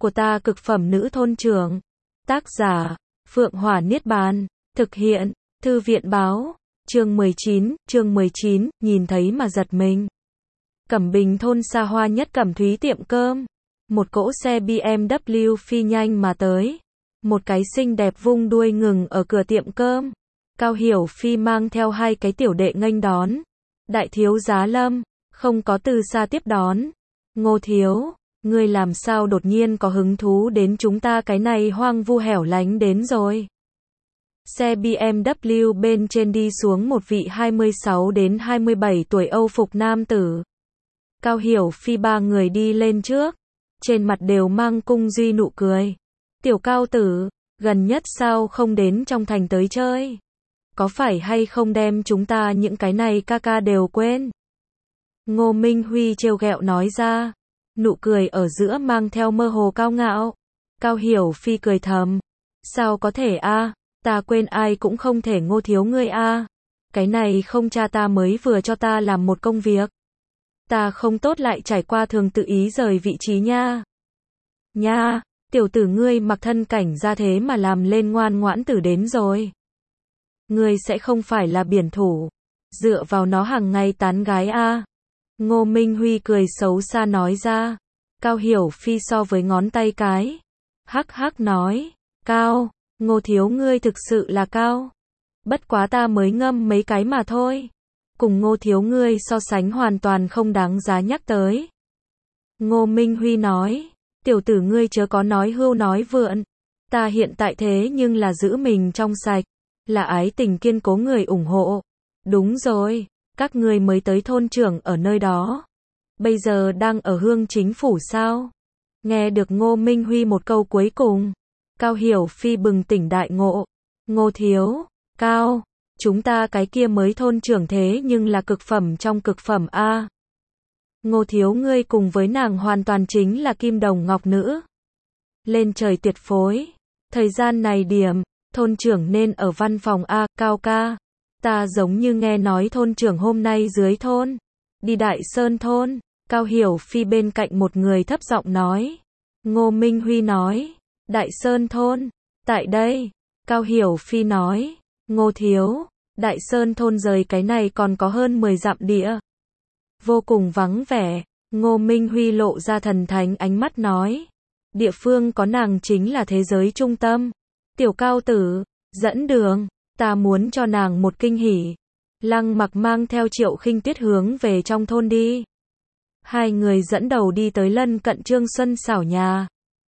của ta cực phẩm nữ thôn trưởng. Tác giả, Phượng Hỏa Niết Bàn. Thực hiện, Thư viện Báo. Chương 19, nhìn thấy mà giật mình. Cẩm Bình thôn xa hoa nhất Cẩm Thúy tiệm cơm. Một cỗ xe BMW phi nhanh mà tới. Một cái xinh đẹp vung đuôi ngừng ở cửa tiệm cơm. Cao Hiểu Phi mang theo hai cái tiểu đệ nghênh đón. Đại thiếu giá Lâm, không có từ xa tiếp đón. Ngô thiếu, ngươi làm sao đột nhiên có hứng thú đến chúng ta cái này hoang vu hẻo lánh đến rồi. Xe BMW bên trên đi xuống một vị 26 đến 27 tuổi Âu phục nam tử. Cao Hiểu Phi ba người đi lên trước, trên mặt đều mang cung duy nụ cười. Tiểu Cao tử, gần nhất sao không đến trong thành tới chơi? Có phải hay không đem chúng ta những cái này ca ca đều quên? Ngô Minh Huy trêu ghẹo nói ra, nụ cười ở giữa mang theo mơ hồ cao ngạo. Cao Hiểu Phi cười thầm, sao có thể a, ta quên ai cũng không thể Ngô thiếu ngươi a. Cái này không cha ta mới vừa cho ta làm một công việc. Ta không tốt lại trải qua thường tự ý rời vị trí nha. Nha, tiểu tử ngươi mặc thân cảnh ra thế mà làm lên ngoan ngoãn tử đến rồi. Ngươi sẽ không phải là biển thủ, dựa vào nó hàng ngày tán gái a. Ngô Minh Huy cười xấu xa nói ra. Cao Hiểu Phi so với ngón tay cái. Hắc hắc nói, cao, Ngô thiếu ngươi thực sự là cao. Bất quá ta mới ngâm mấy cái mà thôi. Cùng Ngô thiếu ngươi so sánh hoàn toàn không đáng giá nhắc tới. Ngô Minh Huy nói, tiểu tử ngươi chớ có nói hưu nói vượn. Ta hiện tại thế nhưng là giữ mình trong sạch, là ái tình kiên cố người ủng hộ. Đúng rồi, các ngươi mới tới thôn trưởng ở nơi đó. Bây giờ đang ở hương chính phủ sao? Nghe được Ngô Minh Huy một câu cuối cùng, Cao Hiểu Phi bừng tỉnh đại ngộ. Ngô thiếu, cao, chúng ta cái kia mới thôn trưởng thế nhưng là cực phẩm trong cực phẩm a. Ngô thiếu ngươi cùng với nàng hoàn toàn chính là kim đồng ngọc nữ. Lên trời tuyệt phối. Thời gian này điểm, thôn trưởng nên ở văn phòng a. Cao ca, ta giống như nghe nói thôn trưởng hôm nay dưới thôn, đi Đại Sơn thôn. Cao Hiểu Phi bên cạnh một người thấp giọng nói. Ngô Minh Huy nói, Đại Sơn thôn, tại đây. Cao Hiểu Phi nói, Ngô thiếu, Đại Sơn thôn rời cái này còn có hơn 10 dặm địa. Vô cùng vắng vẻ. Ngô Minh Huy lộ ra thần thánh ánh mắt nói, địa phương có nàng chính là thế giới trung tâm. Tiểu Cao tử, dẫn đường, ta muốn cho nàng một kinh hỉ. Lăng Mặc mang theo Triệu Khinh Tuyết hướng về trong thôn đi. Hai người dẫn đầu đi tới lân cận Trương Xuân Xảo nhà.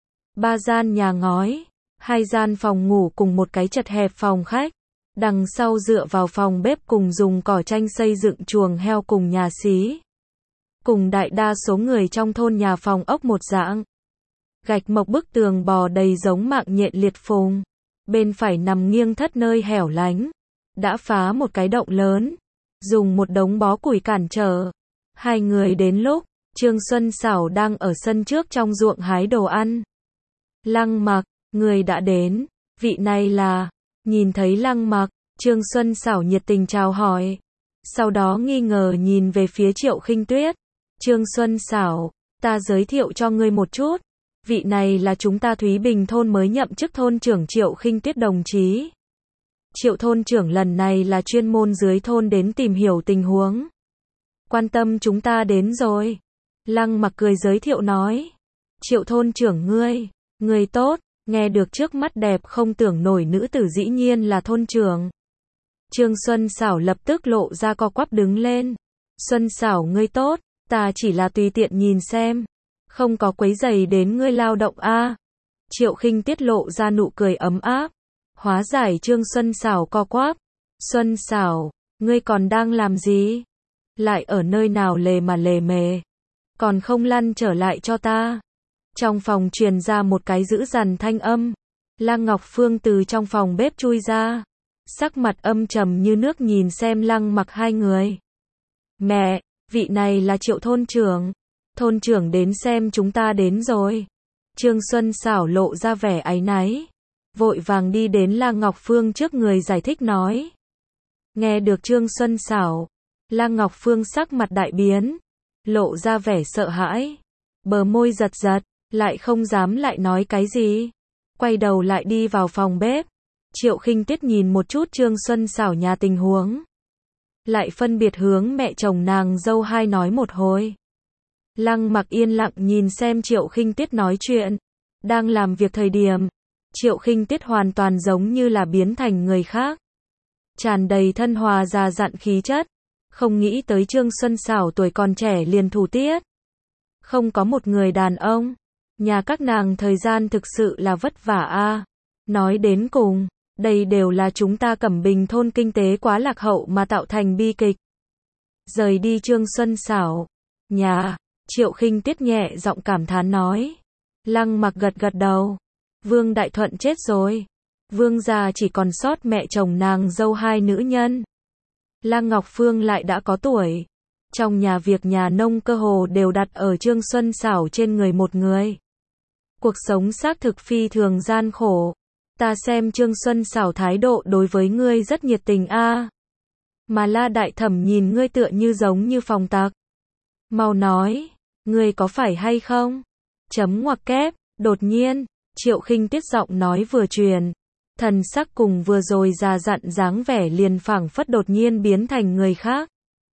3 gian nhà ngói, 2 gian phòng ngủ cùng một cái chật hẹp phòng khách. Đằng sau dựa vào phòng bếp cùng dùng cỏ tranh xây dựng chuồng heo cùng nhà xí. Cùng đại đa số người trong thôn nhà phòng ốc một dạng. Gạch mộc bức tường bò đầy giống mạng nhện liệt phùng. Bên phải nằm nghiêng thất nơi hẻo lánh. Đã phá một cái động lớn. Dùng một đống bó củi cản trở. Hai người đến lúc, Trương Xuân Xảo đang ở sân trước trong ruộng hái đồ ăn. Lăng Mặc, người đã đến. Vị này là... Nhìn thấy Lăng Mặc, Trương Xuân Xảo nhiệt tình chào hỏi. Sau đó nghi ngờ nhìn về phía Triệu Khinh Tuyết. Trương Xuân Xảo, ta giới thiệu cho ngươi một chút. Vị này là chúng ta Thúy Bình thôn mới nhậm chức thôn trưởng Triệu Khinh Tuyết đồng chí. Triệu thôn trưởng lần này là chuyên môn dưới thôn đến tìm hiểu tình huống. Quan tâm chúng ta đến rồi. Lăng Mặc cười giới thiệu nói. Triệu thôn trưởng ngươi tốt. Nghe được trước mắt đẹp không tưởng nổi nữ tử dĩ nhiên là thôn trưởng. Trương Xuân Xảo lập tức lộ ra co quắp đứng lên. Xuân Xảo ngươi tốt, ta chỉ là tùy tiện nhìn xem. Không có quấy rầy đến ngươi lao động a. Triệu Khinh Tuyết lộ ra nụ cười ấm áp. Hóa giải Trương Xuân Xảo co quắp. Xuân Xảo, ngươi còn đang làm gì? Lại ở nơi nào lề mà lề mề? Còn không lăn trở lại cho ta. Trong phòng truyền ra một cái dữ dằn thanh âm. Lăng Ngọc Phương từ trong phòng bếp chui ra. Sắc mặt âm trầm như nước nhìn xem Lăng Mặc hai người. Mẹ, vị này là Triệu thôn trưởng. Thôn trưởng đến xem chúng ta đến rồi. Trương Xuân Xảo lộ ra vẻ áy náy. Vội vàng đi đến Lăng Ngọc Phương trước người giải thích nói. Nghe được Trương Xuân Xảo, Lăng Ngọc Phương sắc mặt đại biến. Lộ ra vẻ sợ hãi. Bờ môi giật giật. lại không dám lại nói cái gì. Quay đầu lại đi vào phòng bếp. Triệu Khinh Tuyết nhìn một chút Trương Xuân Xảo nhà tình huống. Lại phân biệt hướng mẹ chồng nàng dâu hai nói một hồi. Lăng Mặc yên lặng nhìn xem Triệu Khinh Tuyết nói chuyện. Đang làm việc thời điểm, Triệu Khinh Tuyết hoàn toàn giống như là biến thành người khác. Tràn đầy thân hòa già dặn khí chất. Không nghĩ tới Trương Xuân Xảo tuổi còn trẻ liền thủ tiết. Không có một người đàn ông. Nhà các nàng thời gian thực sự là vất vả a. Nói đến cùng, đây đều là chúng ta Cẩm Bình thôn kinh tế quá lạc hậu mà tạo thành bi kịch. Rời đi Trương Xuân Xảo. Nhà, Triệu Khinh Tuyết nhẹ giọng cảm thán nói. Lăng Mặc gật gật đầu. Vương Đại Thuận chết rồi. Vương gia chỉ còn sót mẹ chồng nàng dâu hai nữ nhân. Lăng Ngọc Phương lại đã có tuổi. Trong nhà việc nhà nông cơ hồ đều đặt ở Trương Xuân Xảo trên người một người. Cuộc sống xác thực phi thường gian khổ. Ta xem Trương Xuân Xảo thái độ đối với ngươi rất nhiệt tình a. Mà La Đại Thẩm nhìn ngươi tựa như giống như phòng tặc. Mau nói, ngươi có phải hay không? Chấm ngoặc kép, đột nhiên, Triệu Khinh Tuyết giọng nói vừa truyền. Thần sắc cùng vừa rồi già dặn dáng vẻ liền phảng phất đột nhiên biến thành người khác.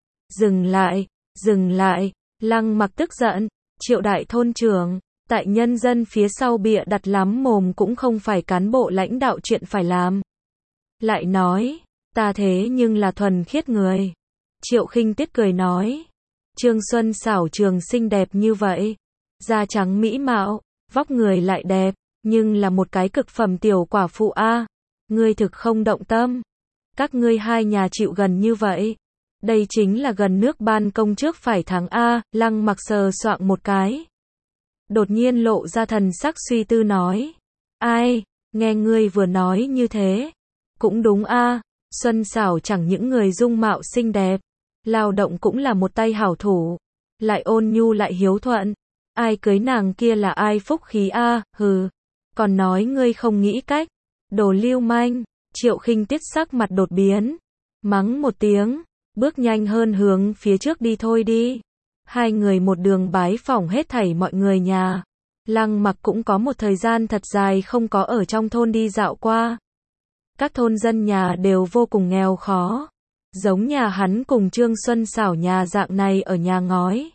Dừng lại, Lăng Mặc tức giận, Triệu đại thôn trưởng, tại nhân dân phía sau bịa đặt lắm mồm cũng không phải cán bộ lãnh đạo chuyện phải làm. Lại nói, ta thế nhưng là thuần khiết người. Triệu Khinh Tuyết cười nói, Trương Xuân Xảo trường xinh đẹp như vậy, da trắng mỹ mạo, vóc người lại đẹp, nhưng là một cái cực phẩm tiểu quả phụ a. Ngươi thực không động tâm. Các ngươi hai nhà chịu gần như vậy. Đây chính là gần nước ban công trước phải thắng a. Lăng Mặc sờ soạng một cái. Đột nhiên lộ ra thần sắc suy tư nói. Ai, nghe ngươi vừa nói như thế. Cũng đúng a. Xuân Xảo chẳng những người dung mạo xinh đẹp, lao động cũng là một tay hảo thủ, lại ôn nhu lại hiếu thuận. Ai cưới nàng kia là ai phúc khí a. Hừ. Còn nói ngươi không nghĩ cách. Đồ lưu manh. Triệu Khinh Tuyết sắc mặt đột biến. Mắng một tiếng. Bước nhanh hơn hướng phía trước đi thôi đi. Hai người một đường bái phỏng hết thảy mọi người nhà. Lăng Mặc cũng có một thời gian thật dài không có ở trong thôn đi dạo qua. Các thôn dân nhà đều vô cùng nghèo khó. Giống nhà hắn cùng Trương Xuân Xảo nhà dạng này ở nhà ngói.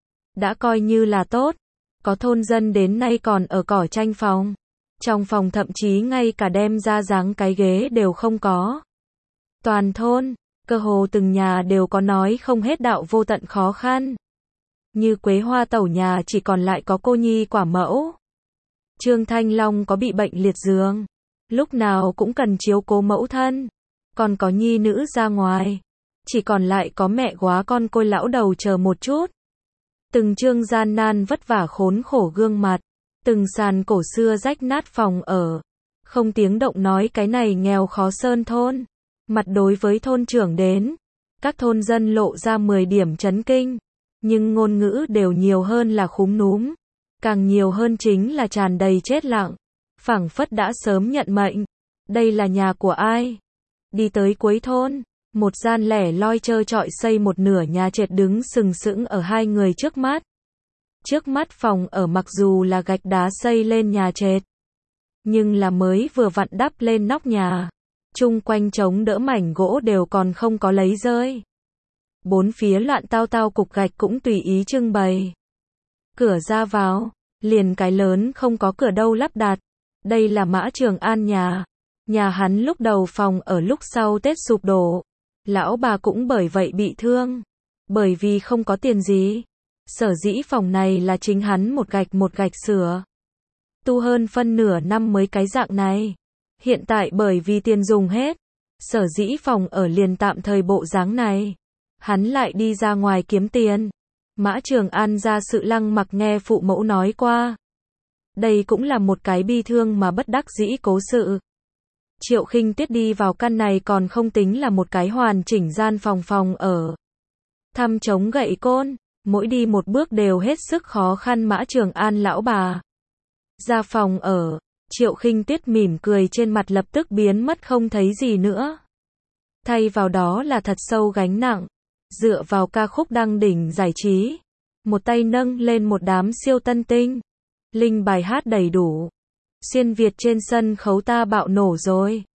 Đã coi như là tốt. Có thôn dân đến nay còn ở cỏ tranh phòng. Trong phòng thậm chí ngay cả đem ra dáng cái ghế đều không có. Toàn thôn, cơ hồ từng nhà đều có nói không hết đạo vô tận khó khăn. Như Quế Hoa tẩu nhà chỉ còn lại có cô nhi quả mẫu. Trương Thanh Long có bị bệnh liệt giường. Lúc nào cũng cần chiếu cố mẫu thân. Còn có nhi nữ ra ngoài. Chỉ còn lại có mẹ góa con côi lão đầu chờ một chút. Từng trương gian nan vất vả khốn khổ gương mặt. Từng sàn cổ xưa rách nát phòng ở. Không tiếng động nói cái này nghèo khó sơn thôn. Mặt đối với thôn trưởng đến. Các thôn dân lộ ra 10 điểm chấn kinh. Nhưng ngôn ngữ đều nhiều hơn là khúm núm. Càng nhiều hơn chính là tràn đầy chết lặng. Phảng phất đã sớm nhận mệnh. Đây là nhà của ai? Đi tới cuối thôn. Một gian lẻ loi trơ trọi xây một nửa nhà trệt đứng sừng sững ở hai người trước mắt. Trước mắt phòng ở mặc dù là gạch đá xây lên nhà trệt, nhưng là mới vừa vặn đắp lên nóc nhà. Chung quanh chống đỡ mảnh gỗ đều còn không có lấy rơi. Bốn phía loạn tao tao cục gạch cũng tùy ý trưng bày. Cửa ra vào, liền cái lớn không có cửa đâu lắp đặt. Đây là Mã Trường An nhà. Nhà hắn lúc đầu phòng ở lúc sau Tết sụp đổ. Lão bà cũng bởi vậy bị thương. Bởi vì không có tiền gì. Sở dĩ phòng này là chính hắn một gạch sửa. Tu hơn phân nửa năm mới cái dạng này. Hiện tại bởi vì tiền dùng hết. Sở dĩ phòng ở liền tạm thời bộ dáng này. Hắn lại đi ra ngoài kiếm tiền. Mã Trường An ra sự Lăng Mặc nghe phụ mẫu nói qua. Đây cũng là một cái bi thương mà bất đắc dĩ cố sự. Triệu Khinh Tuyết đi vào căn này còn không tính là một cái hoàn chỉnh gian phòng ở. Thăm chống gậy côn, mỗi đi một bước đều hết sức khó khăn. Mã Trường An lão bà ra phòng ở, Triệu Khinh Tuyết mỉm cười trên mặt lập tức biến mất không thấy gì nữa. Thay vào đó là thật sâu gánh nặng, dựa vào ca khúc đăng đỉnh giải trí, một tay nâng lên một đám siêu tân tinh. Linh bài hát đầy đủ. Xuyên Việt trên sân khấu ta bạo nổ rồi.